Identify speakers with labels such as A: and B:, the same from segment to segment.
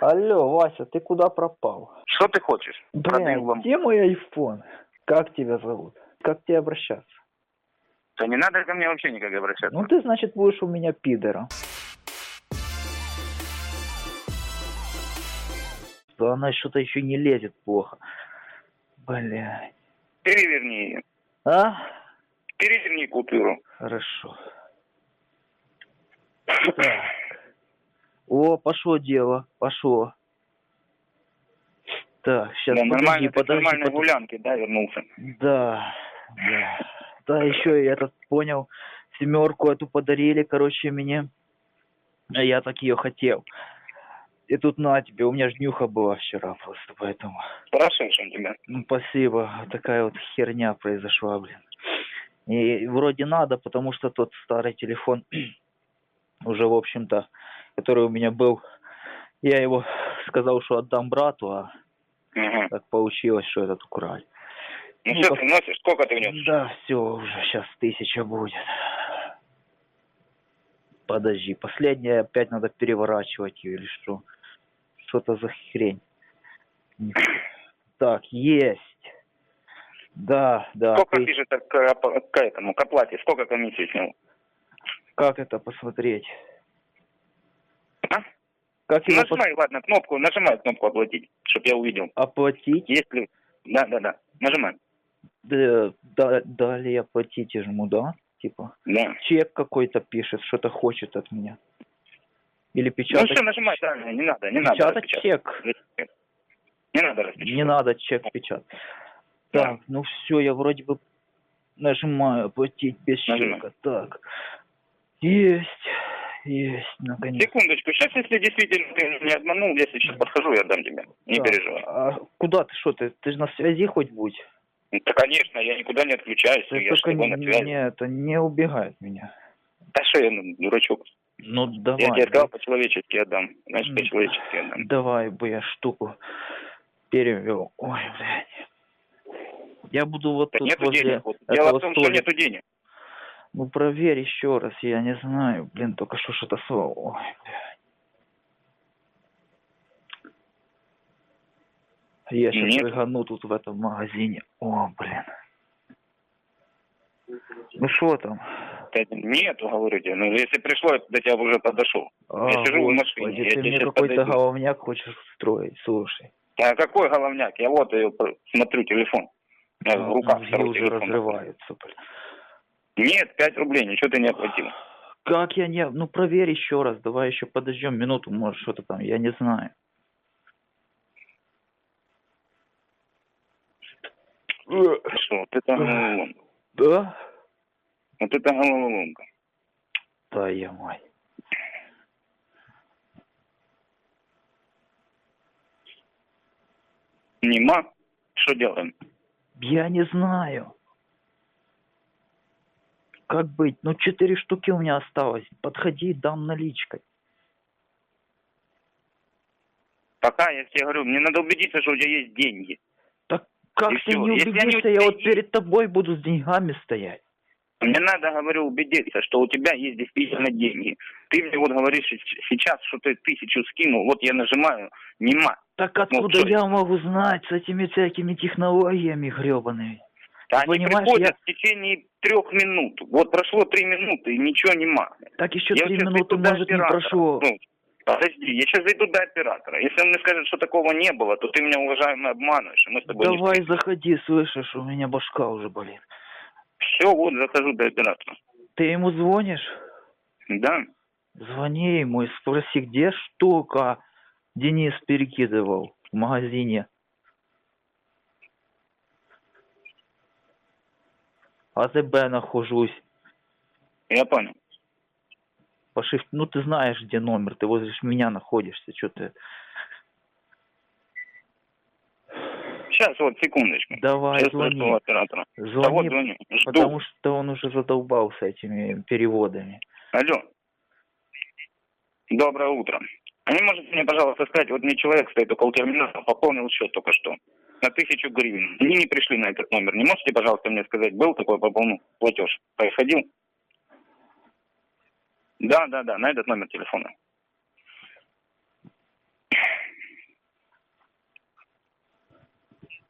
A: Алло, Вася, ты куда пропал?
B: Что ты хочешь?
A: Блин, где мой айфон? Как тебя зовут? Как к тебе обращаться?
B: Да не надо ко мне вообще никак обращаться.
A: Ну ты, значит, будешь у меня пидором. Да она что-то еще не лезет плохо. Блядь.
B: Переверни ее.
A: А?
B: Переверни купюру.
A: Хорошо. Так. О, пошло дело, пошло. Так, сейчас,
B: Да,
A: подожди.
B: Нормальной гулянки, да, вернулся?
A: Да. Да, еще я этот понял, 7 эту подарили, короче, мне. А я так ее хотел. И тут на тебе, у меня ж днюха была вчера просто, поэтому...
B: Хорошо, что тебя.
A: Ну, спасибо, такая вот херня произошла, блин. И вроде надо, потому что тот старый телефон уже, в общем-то, который у меня был, я его сказал, что отдам брату, а так получилось, что этот украли.
B: Ну что ты носишь? Сколько ты внес?
A: Да, все, уже сейчас 1000 будет. Подожди, последнее опять надо переворачивать ее или что? Что-то за хрень. Так, есть. Да.
B: Сколько пишет к этому, к оплате? Сколько комиссии снял?
A: Как это посмотреть?
B: А?
A: Как его
B: нажимай кнопку оплатить, чтобы я увидел.
A: Оплатить?
B: Если... Да. Нажимай.
A: Да, далее оплатить я жму, да? Типа.
B: Да.
A: Чек какой-то пишет, что-то хочет от меня. Или печатать.
B: Ну все, нажимай, да, не надо.
A: Печатать чек.
B: Не надо распечатать.
A: Не надо чек печатать.
B: Да.
A: Так, ну все, я вроде бы нажимаю оплатить без чека. Так. Есть, наконец.
B: Секундочку, сейчас, если действительно ты не обманул, я сейчас подхожу и отдам тебе. Не переживай.
A: А куда ты, что ты? Ты же на связи хоть будь?
B: Да, конечно, я никуда не отключаюсь, я с тобой на связи.
A: Нет, это не убегает меня.
B: Да что я, дурачок?
A: Ну давай.
B: Я тебе сказал, по-человечески отдам. Значит, по-человечески отдам.
A: Давай бы я штуку перевел. Ой, блядь. Я буду вот
B: да
A: тут
B: нету
A: возле
B: денег. Дело в том, что нету денег.
A: Ну проверь еще раз, я не знаю. Блин, только что-то слово. Ой, блядь. Я сейчас рыгану тут в этом магазине. О, блин. Ну что там?
B: Нету, говорю тебе. Ну, если пришло, я до тебя уже подошел. Я сижу в машине.
A: Ты мне какой-то головняк хочешь устроить, слушай.
B: А какой головняк? Я вот смотрю телефон. В руках второй
A: уже
B: телефон.
A: разрываются, блин.
B: Нет, 5 рублей, ничего ты не оплатил.
A: Как я не... Ну проверь еще раз, давай еще подождем минуту, может что-то там, я не знаю.
B: Что, вот это головоломка.
A: Да?
B: Вот это головоломка.
A: Да, я мой.
B: Нема? Что делаем?
A: Я не знаю. Как быть? Ну 4 штуки у меня осталось. Подходи, дам наличкой.
B: Пока я тебе говорю, мне надо убедиться, что у тебя есть деньги.
A: Так как ты не убедишься? Я вот перед тобой буду с деньгами стоять.
B: Мне надо, говорю, убедиться, что у тебя есть действительно деньги. Ты мне вот говоришь сейчас, что ты 1000 скинул, вот я нажимаю, нема.
A: Так откуда я могу знать с этими всякими технологиями гребаными?
B: Да они приходят в течение 3 минут. Вот прошло 3 минуты и ничего нема.
A: Так еще 3 минуты, может, не прошло.
B: Ну, подожди, я сейчас зайду до оператора. Если он мне скажет, что такого не было, то ты меня, уважаемый, обманываешь, и мы с тобой
A: давай заходи, слышишь, у меня башка уже болит.
B: Все, вот, захожу до оператора.
A: Ты ему звонишь?
B: Да.
A: Звони ему и спроси, где штука Денис перекидывал в магазине. АТБ нахожусь.
B: Я понял.
A: Ну ты знаешь, где номер, ты возле меня находишься, что ты...
B: Сейчас, вот, секундочку.
A: Давай,
B: сейчас
A: звони.
B: Оператора.
A: Звони,
B: да, вот звоню. Жду.
A: Потому что он уже задолбался этими переводами.
B: Алло. Доброе утро. А не можете мне, пожалуйста, сказать, вот мне человек стоит около терминала, пополнил счет только что на 1000 гривен. Они не пришли на этот номер. Не можете, пожалуйста, мне сказать, был такой платеж? Происходил? Да, на этот номер телефона.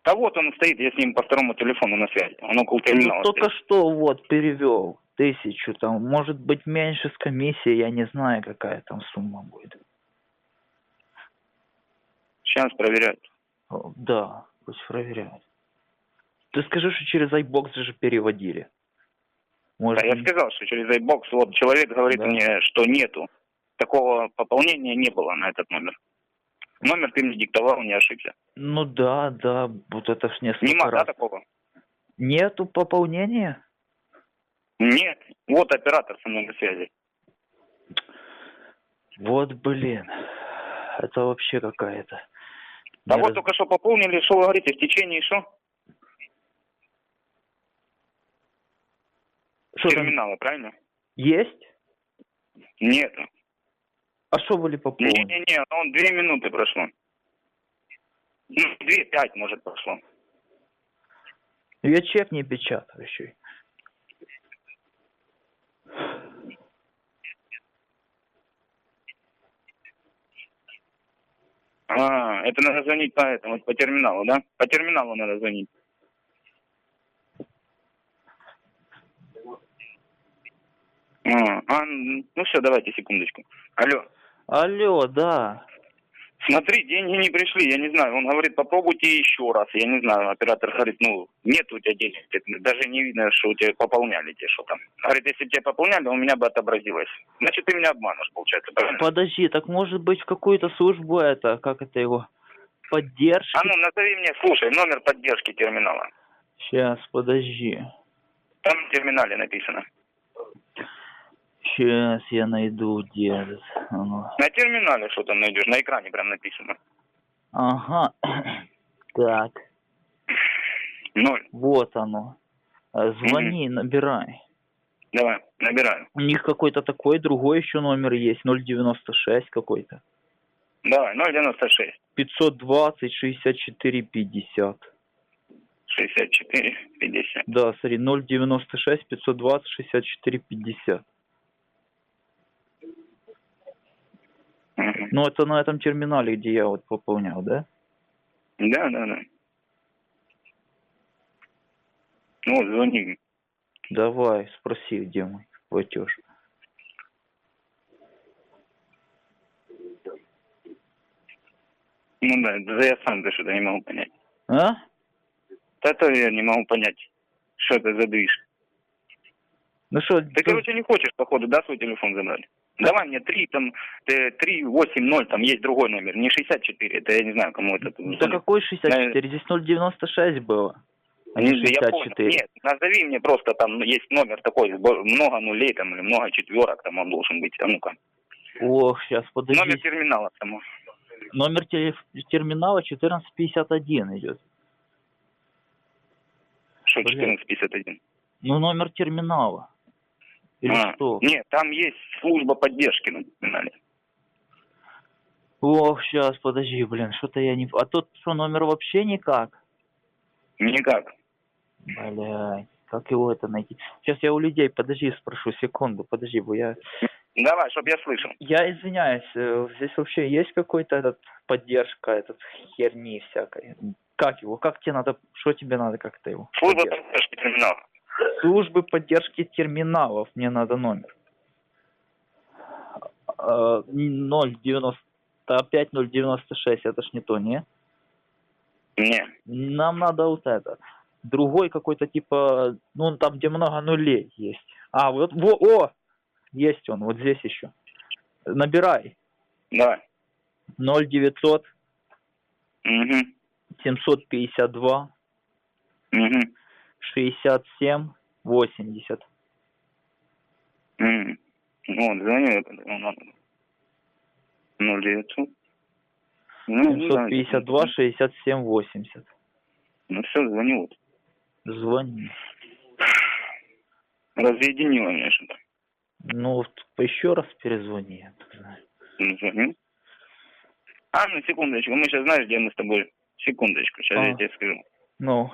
B: Да вот он стоит, я с ним по второму телефону на связи. Он около терминала
A: Ну, только
B: стоит.
A: что вот перевел 1000, там, может быть, меньше с комиссией, я не знаю, какая там сумма будет.
B: Сейчас проверяют.
A: Да, пусть проверяют. Ты скажи, что через iBox же переводили. Может,
B: Да, я сказал, что через iBox, вот человек говорит
A: Да.
B: мне, что нету. Такого пополнения не было на этот номер. Номер ты мне диктовал, не ошибся.
A: Ну да, вот это ж несколько
B: Нема, да,
A: раз.
B: такого?
A: Нету пополнения?
B: Нет. Вот оператор со мной на связи.
A: Вот, блин. Это вообще какая-то.
B: А
A: Не
B: вот
A: раз-
B: только что пополнили, что вы говорите, в течение что?
A: Что там
B: Терминала, правильно?
A: есть?
B: Нет.
A: А что были пополнить?
B: Не-не-не, он 2 минуты прошло. Ну, 2-5, может, прошло.
A: Я чек не печатаю еще.
B: Это надо звонить по этому, по терминалу, да? По терминалу надо звонить. Ну все, давайте, секундочку. Алло.
A: Алло, да.
B: Смотри, деньги не пришли, я не знаю. Он говорит, попробуйте еще раз. Я не знаю, оператор говорит, ну, нет у тебя денег. Даже не видно, что у тебя пополняли те, что там. Говорит, если бы тебя пополняли, у меня бы отобразилось. Значит, ты меня обманешь, получается, правильно?
A: Подожди, так может быть в какую-то службу это, как это его, поддержки?
B: Ну, назови мне, слушай, номер поддержки терминала.
A: Сейчас, подожди.
B: Там в терминале написано.
A: Сейчас я найду, где этот.
B: На терминале что там найдешь? На экране прям написано.
A: Ага. Так,
B: 0.
A: вот оно. Звони, набирай.
B: Давай, набираю.
A: У них какой-то такой, другой еще номер есть, 096 какой-то.
B: Давай, 096.
A: 520 64 50.
B: 64, 50.
A: Да, смотри, 096 520 64 50.
B: Угу.
A: Ну, это на этом терминале, где я вот пополнял, да?
B: Да. Ну, вот, звони.
A: Давай, спроси, где мой платеж.
B: Ну да я сам даже что-то не могу понять.
A: А?
B: Это я не могу понять, что это за движ.
A: Ну что,
B: Ты, короче, не хочешь, походу, да, свой телефон забрать? Давай мне 380, там есть другой номер, не 64, это я не знаю, кому это.
A: да какой 64? Здесь 096 было, а не
B: Я понял.
A: 64.
B: Нет, назови мне просто, там есть номер такой, много нулей там, или много четверок, там он должен быть, а ну-ка.
A: Ох, сейчас, подожди.
B: Номер терминала само.
A: Номер терминала 1451 идет.
B: Что,
A: Блин.
B: 1451?
A: Ну, номер терминала. Или что?
B: Нет, там есть служба поддержки на терминале.
A: Ох, сейчас, подожди, блин, что-то я не... А тут что, номер вообще никак?
B: Никак.
A: Блядь, как его это найти? Сейчас я у людей, подожди, спрошу, секунду, подожди, бо я...
B: Давай, чтоб я слышал.
A: Я извиняюсь, здесь вообще есть какой-то этот поддержка, этот херни всякой? Как его? Как тебе надо? Что тебе надо как-то его?
B: Служба поддержки терминала.
A: Службы поддержки терминалов. Мне надо номер. 095 096. Это ж не то, не?
B: Не.
A: Нам надо вот это. Другой какой-то типа, ну там где много нулей есть. А, вот, есть он, вот здесь еще. Набирай.
B: Давай.
A: 0900
B: Угу.
A: 752
B: Угу.
A: 67 80.
B: Вот, звоню. 0900.
A: 752 67 80.
B: Ну все, звоню вот.
A: Звони.
B: Разъединило меня что-то.
A: Ну, вот еще раз перезвони, я так знаю.
B: Звоню. Ну секундочку, мы сейчас знаешь, где мы с тобой? Секундочку, сейчас я тебе скажу.
A: Ну.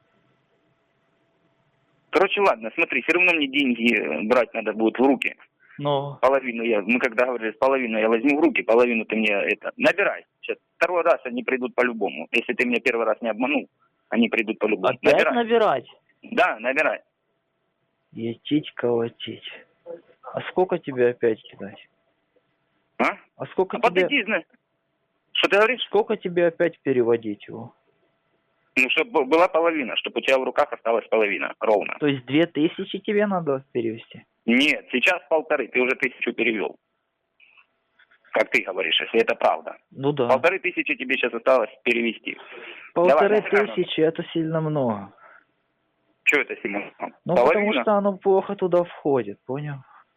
B: Короче, ладно, смотри, все равно мне деньги брать надо будет в руки.
A: Ну,
B: Половину мы когда говорили, половину я возьму в руки, половину ты мне это... Набирай. Сейчас, второй раз они придут по-любому. Если ты меня первый раз не обманул, они придут по-любому.
A: опять набирать?
B: Да, набирай.
A: Етить, колотить. А сколько тебе опять кидать?
B: А?
A: А сколько
B: А
A: тебе...
B: подойди, знаешь. Что ты говоришь?
A: Сколько тебе опять переводить его?
B: Ну, чтобы была половина, чтобы у тебя в руках осталась половина, ровно.
A: То есть 2000 тебе надо перевести?
B: Нет, сейчас 1500, ты уже 1000 перевел. Как ты говоришь, если это правда.
A: Ну да.
B: 1500 тебе сейчас осталось перевести. Давай,
A: 1500 это сильно много.
B: Что это, Симон?
A: Ну
B: Половина?
A: потому что оно плохо туда входит, понял?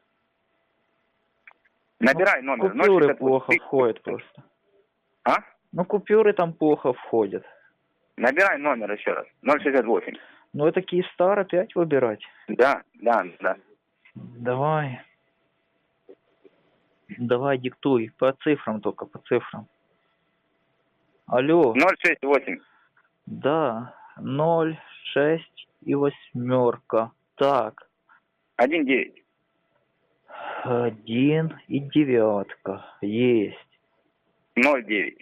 B: Набирай
A: Ну,
B: номер.
A: купюры
B: 068.
A: плохо входят просто.
B: А?
A: Ну купюры там плохо входят.
B: Набирай номер еще раз. 068.
A: Ну это Киевстар опять выбирать.
B: Да.
A: Давай. Давай, диктуй. По цифрам только, по цифрам. Алло.
B: 068.
A: Да. 0, 6 и восьмерка. Так.
B: 19.
A: 1 и девятка. Есть.
B: 09.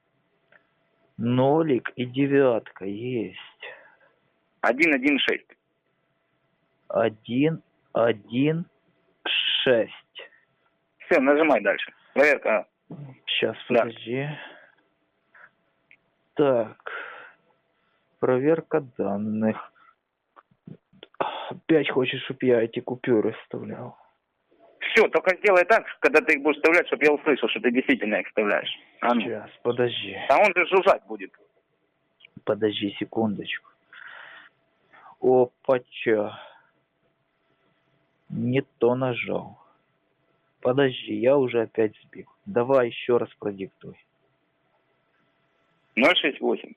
A: Нолик и девятка. Есть.
B: 116.
A: 1, 1, 6.
B: Все, нажимай дальше. Проверка.
A: Сейчас,
B: Да.
A: подожди. Так. Проверка данных. Опять хочешь, чтобы я эти купюры вставлял?
B: Все, только сделай так, когда ты их будешь вставлять, чтобы я услышал, что ты действительно их вставляешь. А ну.
A: Сейчас, подожди.
B: А он же жужжать будет.
A: Подожди секундочку. Опача. Не то нажал. Подожди, я уже опять сбил. Давай еще раз продиктуй.
B: 068.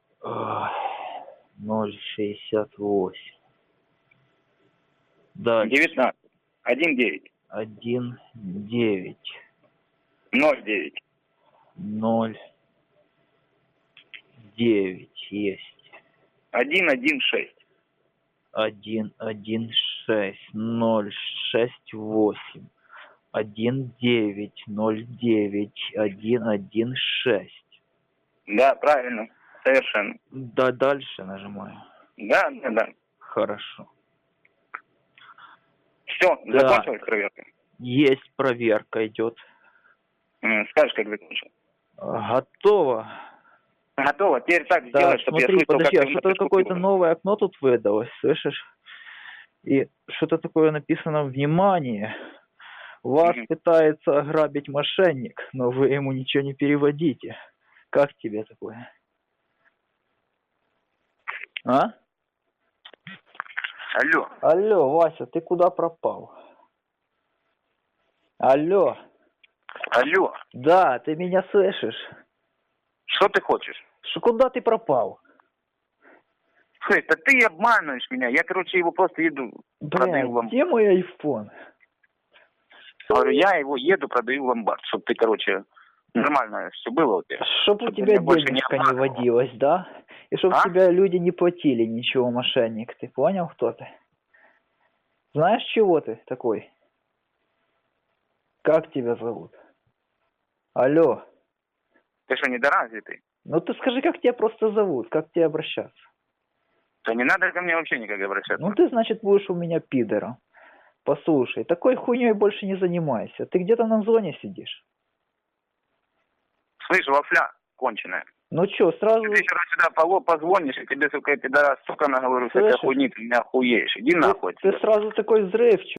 A: 068. Дальше.
B: 19. 19.
A: 1, 9.
B: 09.
A: 0, 9. Есть.
B: 116.
A: 1, 1, 6. 0, 6, 8. 1, 9. 0, 9. 1, 1, 6.
B: Да, правильно. Совершенно.
A: Да, дальше нажимаю.
B: Да.
A: Хорошо.
B: Все,
A: Да.
B: закончилась проверка?
A: Есть проверка идет.
B: Скажешь, как закончил.
A: Готово.
B: Готово. Теперь так
A: Да,
B: сделай, чтобы я
A: смотри,
B: слышал,
A: подожди,
B: как
A: а
B: ты
A: что-то
B: вносишь
A: какое-то
B: купюру.
A: новое окно тут выдалось, слышишь? И что-то такое написано «Внимание! Вас
B: Мгм.
A: пытается ограбить мошенник, но вы ему ничего не переводите». Как тебе такое? А?
B: Алло.
A: Алло, Вася, ты куда пропал? Алло.
B: Алло.
A: Да, ты меня слышишь?
B: Что ты хочешь?
A: Куда ты пропал?
B: Слушай, да ты обманываешь меня. Я, короче, его просто еду, продаю в
A: Блядь,
B: ломбард.
A: где мой айфон?
B: Говорю, я его еду, продаю в ломбард, чтобы ты, короче, нормально все было у тебя.
A: Чтоб у
B: Чтоб ты
A: тебя
B: меня больше не
A: денежка не
B: обманывал.
A: водилась, да? И чтоб
B: А?
A: тебя люди не платили ничего, мошенник. Ты понял, кто ты? Знаешь, чего ты такой? Как тебя зовут? Алло.
B: Ты что, недоразвитый?
A: Ну ты скажи, как тебя просто зовут, как к тебе обращаться?
B: Да не надо ко мне вообще никак обращаться.
A: Ну ты, значит, будешь у меня пидором. Послушай, такой хуйней больше не занимайся. Ты где-то на зоне сидишь.
B: Слышь, вафля конченая.
A: Ну чё, сразу...
B: Ты вчера сюда позвонишь, и тебе, сука, пидорас, сука, наговорю, всякой
A: Слышишь?
B: хуйни, ты меня охуеешь. Иди нахуй
A: Ты
B: отсюда.
A: сразу такой взрывчивый.